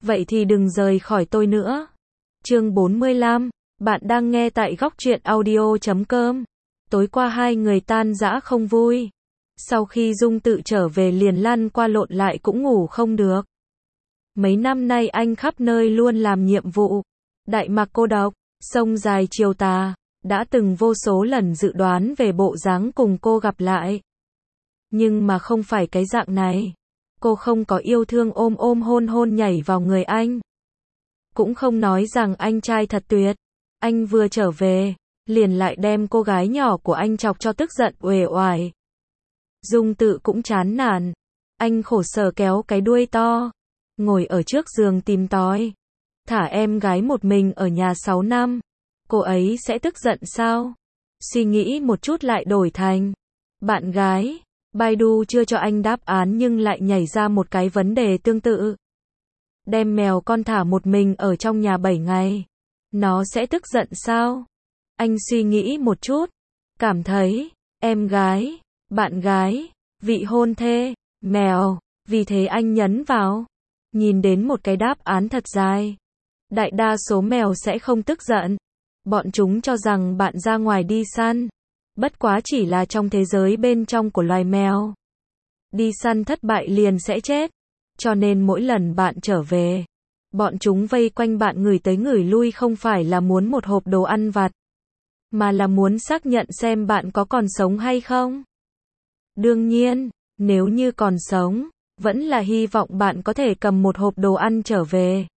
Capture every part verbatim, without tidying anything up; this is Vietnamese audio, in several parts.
vậy thì đừng rời khỏi tôi nữa. Chương bốn mươi lăm, bạn đang nghe tại góc truyện audio chấm com. Tối qua hai người tan rã không vui. Sau khi Dung Tự trở về liền lăn qua lộn lại cũng ngủ không được. Mấy năm nay anh khắp nơi luôn làm nhiệm vụ. Đại Mạc cô độc, sông dài chiều tà, đã từng vô số lần dự đoán về bộ dáng cùng cô gặp lại. Nhưng mà không phải cái dạng này. Cô không có yêu thương ôm ôm hôn hôn nhảy vào người anh. Cũng không nói rằng anh trai thật tuyệt. Anh vừa trở về, liền lại đem cô gái nhỏ của anh chọc cho tức giận uể oải. Dung Tự cũng chán nản. Anh khổ sở kéo cái đuôi to, ngồi ở trước giường tìm tói. Thả em gái một mình ở nhà sáu năm. Cô ấy sẽ tức giận sao? Suy nghĩ một chút lại đổi thành bạn gái. Baidu chưa cho anh đáp án nhưng lại nhảy ra một cái vấn đề tương tự. Đem mèo con thả một mình ở trong nhà bảy ngày. Nó sẽ tức giận sao? Anh suy nghĩ một chút. Cảm thấy, em gái, bạn gái, vị hôn thê, mèo. Vì thế anh nhấn vào. Nhìn đến một cái đáp án thật dài. Đại đa số mèo sẽ không tức giận. Bọn chúng cho rằng bạn ra ngoài đi săn. Bất quá chỉ là trong thế giới bên trong của loài mèo. Đi săn thất bại liền sẽ chết. Cho nên mỗi lần bạn trở về, bọn chúng vây quanh bạn ngửi tới ngửi lui không phải là muốn một hộp đồ ăn vặt, mà là muốn xác nhận xem bạn có còn sống hay không. Đương nhiên, nếu như còn sống, vẫn là hy vọng bạn có thể cầm một hộp đồ ăn trở về.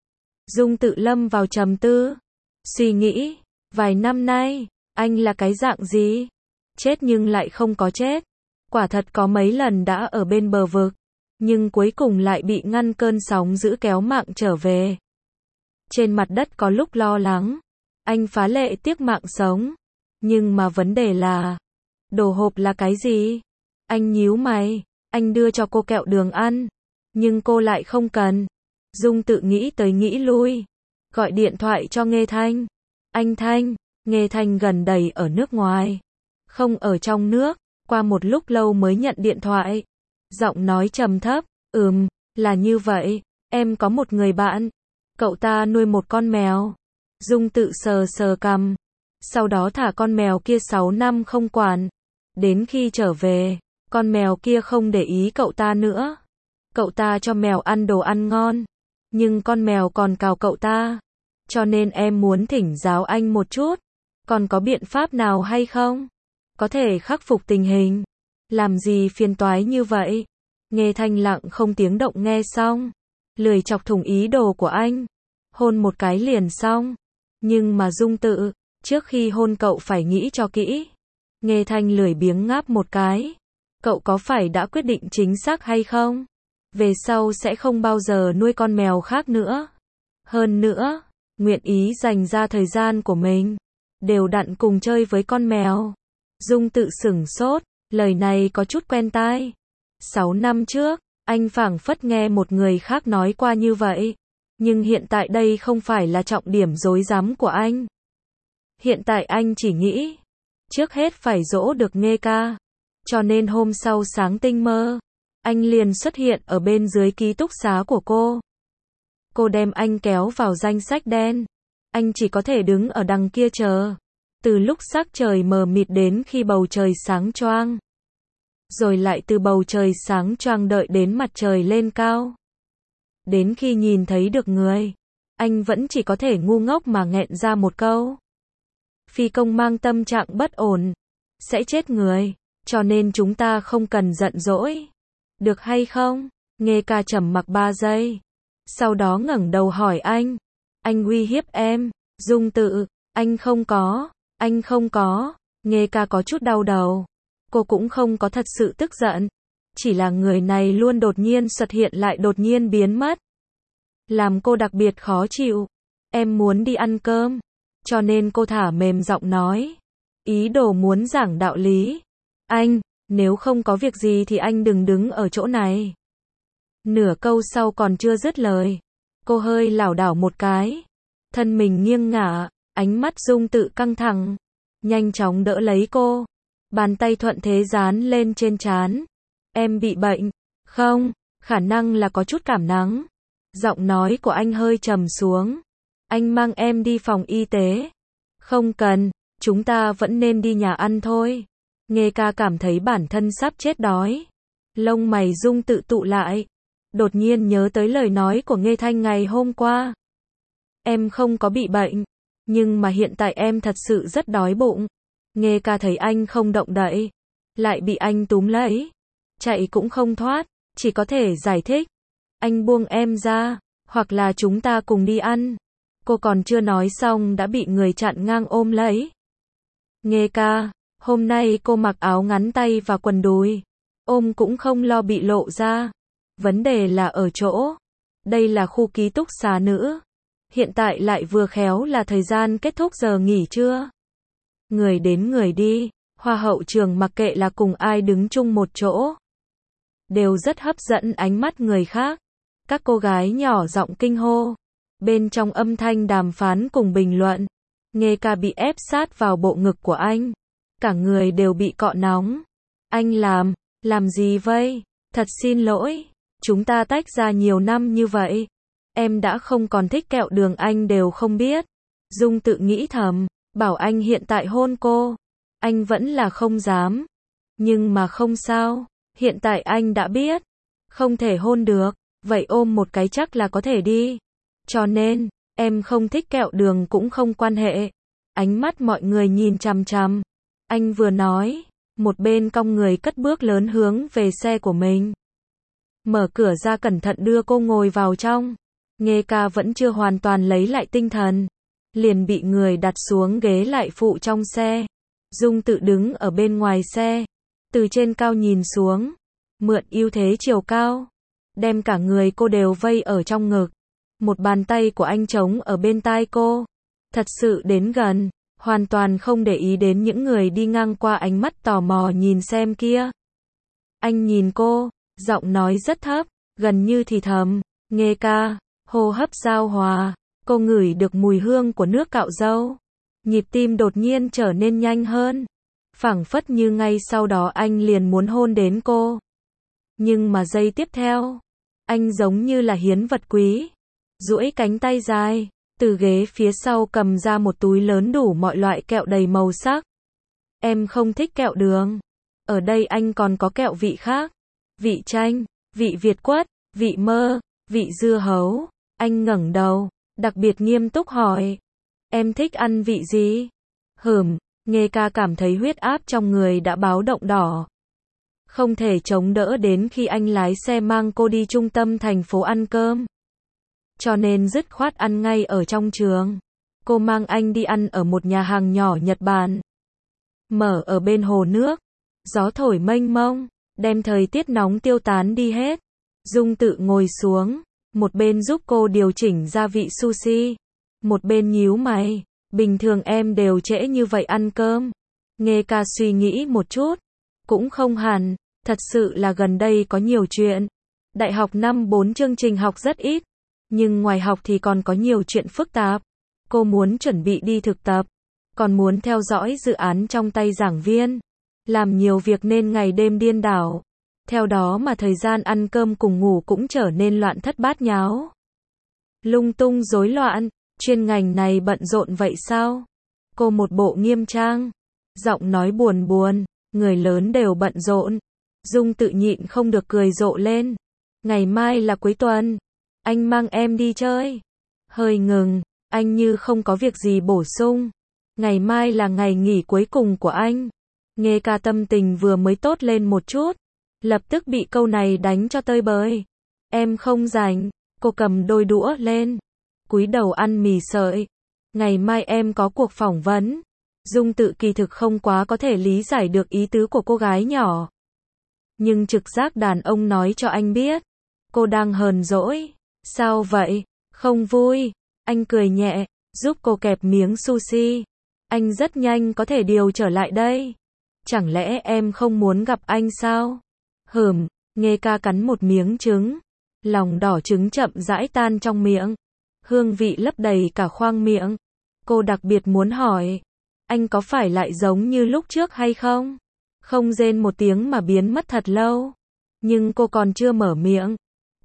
Dung Tự lâm vào trầm tư. Suy nghĩ, vài năm nay, anh là cái dạng gì? Chết nhưng lại không có chết. Quả thật có mấy lần đã ở bên bờ vực, nhưng cuối cùng lại bị ngăn cơn sóng dữ kéo mạng trở về. Trên mặt đất có lúc lo lắng, anh phá lệ tiếc mạng sống. Nhưng mà vấn đề là, đồ hộp là cái gì? Anh nhíu mày, anh đưa cho cô kẹo đường ăn, nhưng cô lại không cần. Dung Tự nghĩ tới nghĩ lui, gọi điện thoại cho Nghê Thanh. Anh Thanh, Nghê Thanh gần đây ở nước ngoài, không ở trong nước, qua một lúc lâu mới nhận điện thoại. Giọng nói trầm thấp, ừm, là như vậy, em có một người bạn, cậu ta nuôi một con mèo. Dung Tự sờ sờ cằm, sau đó thả con mèo kia sáu năm không quản. Đến khi trở về, con mèo kia không để ý cậu ta nữa. Cậu ta cho mèo ăn đồ ăn ngon, nhưng con mèo còn cào cậu ta. Cho nên em muốn thỉnh giáo anh một chút, còn có biện pháp nào hay không? Có thể khắc phục tình hình. Làm gì phiền toái như vậy? Nghê Thanh lặng không tiếng động nghe xong, lười chọc thủng ý đồ của anh. Hôn một cái liền xong. Nhưng mà Dung Tự, trước khi hôn cậu phải nghĩ cho kỹ. Nghê Thanh lười biếng ngáp một cái. Cậu có phải đã quyết định chính xác hay không? Về sau sẽ không bao giờ nuôi con mèo khác nữa. Hơn nữa, nguyện ý dành ra thời gian của mình, đều đặn cùng chơi với con mèo. Dung Tự sửng sốt, lời này có chút quen tai. Sáu năm trước, anh phảng phất nghe một người khác nói qua như vậy. Nhưng hiện tại đây không phải là trọng điểm rối rắm của anh. Hiện tại anh chỉ nghĩ, trước hết phải dỗ được Nghê ca. Cho nên hôm sau sáng tinh mơ, anh liền xuất hiện ở bên dưới ký túc xá của cô. Cô đem anh kéo vào danh sách đen. Anh chỉ có thể đứng ở đằng kia chờ. Từ lúc sắc trời mờ mịt đến khi bầu trời sáng choang. Rồi lại từ bầu trời sáng choang đợi đến mặt trời lên cao. Đến khi nhìn thấy được người, anh vẫn chỉ có thể ngu ngốc mà nghẹn ra một câu. Phi công mang tâm trạng bất ổn, sẽ chết người, cho nên chúng ta không cần giận dỗi. Được hay không? Nghê ca trầm mặc ba giây. Sau đó ngẩng đầu hỏi anh. Anh uy hiếp em? Dung Tự, anh không có, anh không có. Nghê ca có chút đau đầu. Cô cũng không có thật sự tức giận. Chỉ là người này luôn đột nhiên xuất hiện lại đột nhiên biến mất. Làm cô đặc biệt khó chịu. Em muốn đi ăn cơm. Cho nên cô thả mềm giọng nói. Ý đồ muốn giảng đạo lý. Anh, nếu không có việc gì thì anh đừng đứng ở chỗ này. Nửa câu sau còn chưa dứt lời. Cô hơi lảo đảo một cái. Thân mình nghiêng ngả, ánh mắt Dung Tự căng thẳng. Nhanh chóng đỡ lấy cô. Bàn tay thuận thế dán lên trên trán. Em bị bệnh. Không, khả năng là có chút cảm nắng. Giọng nói của anh hơi trầm xuống. Anh mang em đi phòng y tế. Không cần, chúng ta vẫn nên đi nhà ăn thôi. Nghe ca cảm thấy bản thân sắp chết đói. Lông mày Dung tự tụ lại. Đột nhiên nhớ tới lời nói của Nghê Thanh ngày hôm qua. Em không có bị bệnh, nhưng mà hiện tại em thật sự rất đói bụng. Nghe ca thấy anh không động đậy, lại bị anh túm lấy. Chạy cũng không thoát, chỉ có thể giải thích. Anh buông em ra, hoặc là chúng ta cùng đi ăn. Cô còn chưa nói xong đã bị người chặn ngang ôm lấy. Nghe ca, hôm nay cô mặc áo ngắn tay và quần đùi. Ôm cũng không lo bị lộ ra. Vấn đề là ở chỗ. Đây là khu ký túc xá nữ. Hiện tại lại vừa khéo là thời gian kết thúc giờ nghỉ trưa. Người đến người đi, hoa hậu trường mặc kệ là cùng ai đứng chung một chỗ. Đều rất hấp dẫn ánh mắt người khác. Các cô gái nhỏ giọng kinh hô. Bên trong âm thanh đàm phán cùng bình luận. Nghe ca bị ép sát vào bộ ngực của anh. Cả người đều bị cọ nóng. Anh làm, làm gì vậy? Thật xin lỗi, chúng ta tách ra nhiều năm như vậy. Em đã không còn thích kẹo đường anh đều không biết. Dung tự nghĩ thầm, bảo anh hiện tại hôn cô. Anh vẫn là không dám. Nhưng mà không sao, hiện tại anh đã biết. Không thể hôn được, vậy ôm một cái chắc là có thể đi. Cho nên, em không thích kẹo đường cũng không quan hệ. Ánh mắt mọi người nhìn chằm chằm. Anh vừa nói, một bên cong người cất bước lớn hướng về xe của mình. Mở cửa ra cẩn thận đưa cô ngồi vào trong. Nghe ca vẫn chưa hoàn toàn lấy lại tinh thần. Liền bị người đặt xuống ghế lại phụ trong xe. Dung tự đứng ở bên ngoài xe. Từ trên cao nhìn xuống. Mượn ưu thế chiều cao. Đem cả người cô đều vây ở trong ngực. Một bàn tay của anh trống ở bên tai cô. Thật sự đến gần. Hoàn toàn không để ý đến những người đi ngang qua ánh mắt tò mò nhìn xem kia. Anh nhìn cô, giọng nói rất thấp, gần như thì thầm. Nghe ca, hô hấp giao hòa. Cô ngửi được mùi hương của nước cạo râu. Nhịp tim đột nhiên trở nên nhanh hơn. Phảng phất như ngay sau đó anh liền muốn hôn đến cô. Nhưng mà giây tiếp theo, anh giống như là hiến vật quý. Duỗi cánh tay dài, từ ghế phía sau cầm ra một túi lớn đủ mọi loại kẹo đầy màu sắc. Em không thích kẹo đường. Ở đây anh còn có kẹo vị khác. Vị chanh, vị Việt quất, vị mơ, vị dưa hấu. Anh ngẩng đầu, đặc biệt nghiêm túc hỏi. Em thích ăn vị gì? Hửm, Nghe ca cảm thấy huyết áp trong người đã báo động đỏ. Không thể chống đỡ đến khi anh lái xe mang cô đi trung tâm thành phố ăn cơm. Cho nên dứt khoát ăn ngay ở trong trường. Cô mang anh đi ăn ở một nhà hàng nhỏ Nhật Bản. Mở ở bên hồ nước. Gió thổi mênh mông, đem thời tiết nóng tiêu tán đi hết. Dung tự ngồi xuống, một bên giúp cô điều chỉnh gia vị sushi. Một bên nhíu mày, bình thường em đều trễ như vậy ăn cơm. Nghe ca suy nghĩ một chút. Cũng không hẳn, thật sự là gần đây có nhiều chuyện. Đại học năm bốn chương trình học rất ít. Nhưng ngoài học thì còn có nhiều chuyện phức tạp. Cô muốn chuẩn bị đi thực tập. Còn muốn theo dõi dự án trong tay giảng viên. Làm nhiều việc nên ngày đêm điên đảo. Theo đó mà thời gian ăn cơm cùng ngủ cũng trở nên loạn thất bát nháo. Lung tung rối loạn, chuyên ngành này bận rộn vậy sao? Cô một bộ nghiêm trang. Giọng nói buồn buồn, người lớn đều bận rộn. Dung tự nhịn không được cười rộ lên. Ngày mai là cuối tuần. Anh mang em đi chơi. Hơi ngừng, anh như không có việc gì bổ sung. Ngày mai là ngày nghỉ cuối cùng của anh. Nghe ca tâm tình vừa mới tốt lên một chút. Lập tức bị câu này đánh cho tơi bời. Em không rảnh. Cô cầm đôi đũa lên. Cúi đầu ăn mì sợi. Ngày mai em có cuộc phỏng vấn. Dung tự kỳ thực không quá có thể lý giải được ý tứ của cô gái nhỏ. Nhưng trực giác đàn ông nói cho anh biết. Cô đang hờn dỗi. Sao vậy? Không vui. Anh cười nhẹ, giúp cô kẹp miếng sushi. Anh rất nhanh có thể điều trở lại đây. Chẳng lẽ em không muốn gặp anh sao? Hửm, Nghe ca cắn một miếng trứng. Lòng đỏ trứng chậm rãi tan trong miệng. Hương vị lấp đầy cả khoang miệng. Cô đặc biệt muốn hỏi. Anh có phải lại giống như lúc trước hay không? Không rên một tiếng mà biến mất thật lâu. Nhưng cô còn chưa mở miệng.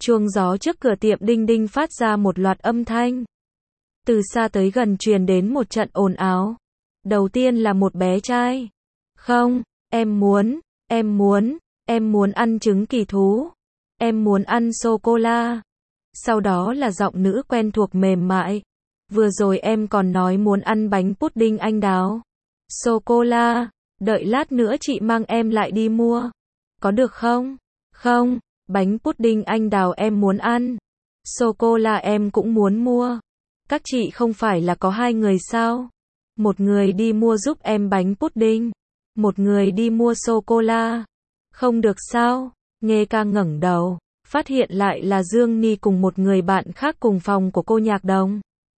Chuông gió trước cửa tiệm đinh đinh phát ra một loạt âm thanh. Từ xa tới gần truyền đến một trận ồn ào. Đầu tiên là một bé trai. Không, em muốn, em muốn, em muốn ăn trứng kỳ thú. Em muốn ăn sô-cô-la. Sau đó là giọng nữ quen thuộc mềm mại. Vừa rồi em còn nói muốn ăn bánh pudding anh đào. Sô-cô-la, đợi lát nữa chị mang em lại đi mua. Có được không? Không, bánh pudding anh đào em muốn ăn. Sô-cô-la em cũng muốn mua. Các chị không phải là có hai người sao? Một người đi mua giúp em bánh pudding, một người đi mua sô-cô-la. Không được sao? Nghe ca ngẩng đầu, phát hiện lại là Dương Ni cùng một người bạn khác cùng phòng của cô Nhạc Đồng.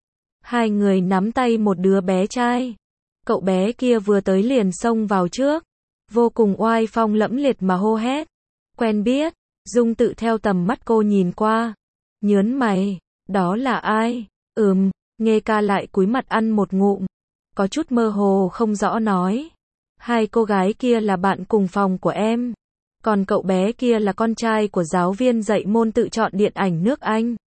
Hai người nắm tay một đứa bé trai. Cậu bé kia vừa tới liền xông vào trước, vô cùng oai phong lẫm liệt mà hô hét. Quen biết. Dung Tự theo tầm mắt cô nhìn qua, nhớn mày, đó là ai? Ừm, Nghe ca lại cúi mặt ăn một ngụm, có chút mơ hồ không rõ nói. Hai cô gái kia là bạn cùng phòng của em, còn cậu bé kia là con trai của giáo viên dạy môn tự chọn điện ảnh nước Anh.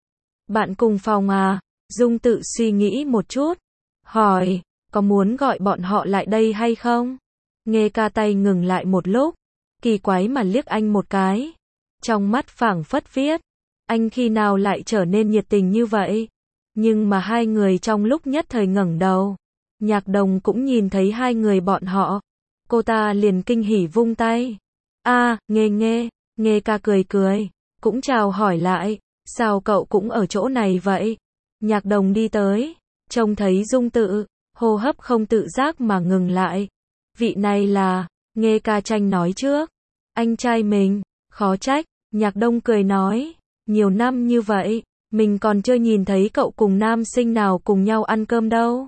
Bạn cùng phòng à? Dung Tự suy nghĩ một chút, hỏi, có muốn gọi bọn họ lại đây hay không? Nghe ca tay ngừng lại một lúc, kỳ quái mà liếc anh một cái. Trong mắt phảng phất viết, anh khi nào lại trở nên nhiệt tình như vậy? Nhưng mà hai người trong lúc nhất thời ngẩng đầu, Nhạc Đồng cũng nhìn thấy hai người bọn họ. Cô ta liền kinh hỉ vung tay. A, à, Nghe Nghe, Nghe ca cười cười, cũng chào hỏi lại, sao cậu cũng ở chỗ này vậy? Nhạc Đồng đi tới, trông thấy Dung Tự, hô hấp không tự giác mà ngừng lại. Vị này là, Nghe ca tranh nói trước, anh trai mình, khó trách. Nhạc Đông cười nói, nhiều năm như vậy, mình còn chưa nhìn thấy cậu cùng nam sinh nào cùng nhau ăn cơm đâu.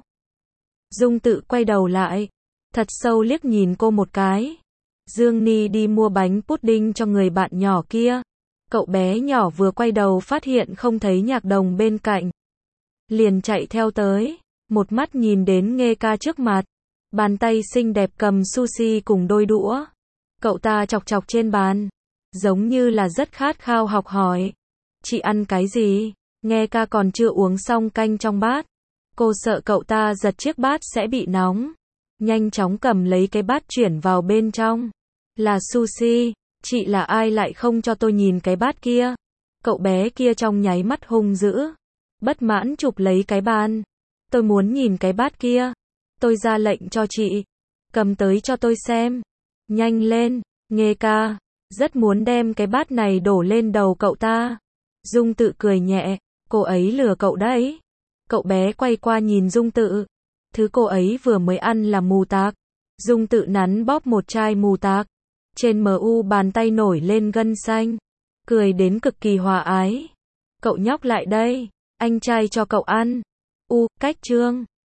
Dung Tự quay đầu lại, thật sâu liếc nhìn cô một cái. Dương Ni đi mua bánh pudding cho người bạn nhỏ kia. Cậu bé nhỏ vừa quay đầu phát hiện không thấy Nhạc Đồng bên cạnh, liền chạy theo tới, một mắt nhìn đến Nghe ca trước mặt, bàn tay xinh đẹp cầm sushi cùng đôi đũa. Cậu ta chọc chọc trên bàn, giống như là rất khát khao học hỏi. Chị ăn cái gì? Nghe ca còn chưa uống xong canh trong bát. Cô sợ cậu ta giật chiếc bát sẽ bị nóng. Nhanh chóng cầm lấy cái bát chuyển vào bên trong. Là sushi, chị là ai lại không cho tôi nhìn cái bát kia? Cậu bé kia trong nháy mắt hung dữ, bất mãn chụp lấy cái bàn. Tôi muốn nhìn cái bát kia. Tôi ra lệnh cho chị, cầm tới cho tôi xem. Nhanh lên, Nghe ca rất muốn đem cái bát này đổ lên đầu cậu ta. Dung Tự cười nhẹ, cô ấy lừa cậu đấy. Cậu bé quay qua nhìn Dung Tự. Thứ cô ấy vừa mới ăn là mù tạc. Dung Tự nắn bóp một chai mù tạc. Trên mu bàn tay nổi lên gân xanh. Cười đến cực kỳ hòa ái. Cậu nhóc lại đây, anh trai cho cậu ăn. U, cách trương.